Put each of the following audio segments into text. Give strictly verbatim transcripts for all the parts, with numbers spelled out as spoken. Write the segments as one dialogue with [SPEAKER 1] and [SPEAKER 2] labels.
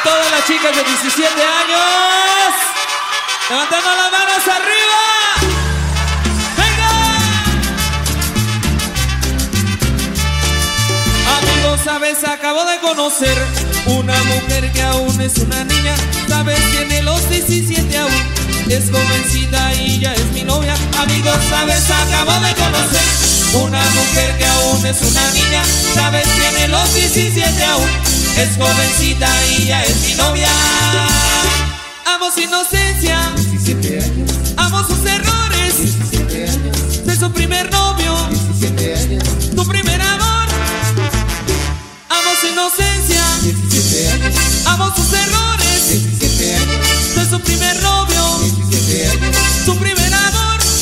[SPEAKER 1] todas las chicas de diecisiete años, levantando las manos arriba. Amigos, sabes, acabo de conocer una mujer que aún es una niña. Sabes, tiene los diecisiete aún, es jovencita y ya es mi novia. Amigos, sabes, acabo de conocer una mujer que aún es una niña. Sabes, tiene los diecisiete aún, es jovencita y ya es mi novia. Amo su inocencia,
[SPEAKER 2] diecisiete años,
[SPEAKER 1] amo sus errores,
[SPEAKER 2] diecisiete años,
[SPEAKER 1] de su primer novio,
[SPEAKER 2] diecisiete años,
[SPEAKER 1] tu primer amor. Amo su inocencia,
[SPEAKER 2] diecisiete años,
[SPEAKER 1] amo sus errores,
[SPEAKER 2] diecisiete años,
[SPEAKER 1] de su primer novio,
[SPEAKER 2] diecisiete años,
[SPEAKER 1] su primer amor.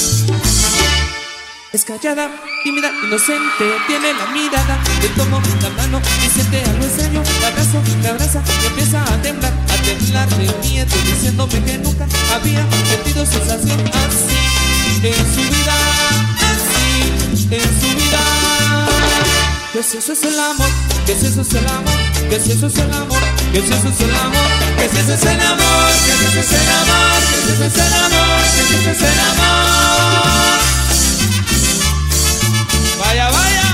[SPEAKER 1] Es callada, tímida, inocente, tiene la mirada. Le tomo la mano y siente algo extraño. La abrazo, me abraza y empieza a temblar, a temblar de miedo, diciéndome que nunca había sentido sensación así en su vida, así en su vida. Que si eso es el amor, que si eso es el amor, que si eso es el amor, que si eso es el amor, que si eso es el amor, que si eso es el amor, que si eso es el amor, que si eso es el amor. Vaya, vaya.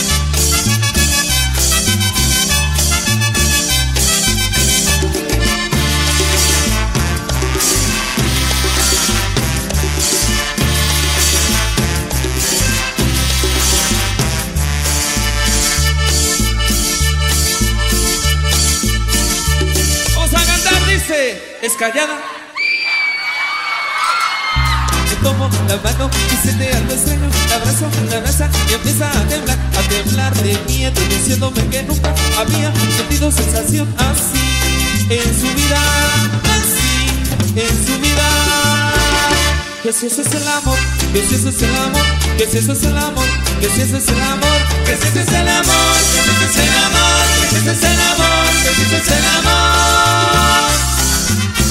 [SPEAKER 1] Vamos a cantar, dice, es callada. Tomo la mano y siente algo extraño. La abrazo, la abraza y empieza a temblar, a temblar de miedo, diciéndome que nunca había sentido sensación así en su vida, así en su vida. Que si eso es el amor, que si eso es el amor, que si eso es el amor, que si eso es el amor, que si eso es el amor, que si eso es el amor, que si eso es el amor, que si eso es el amor.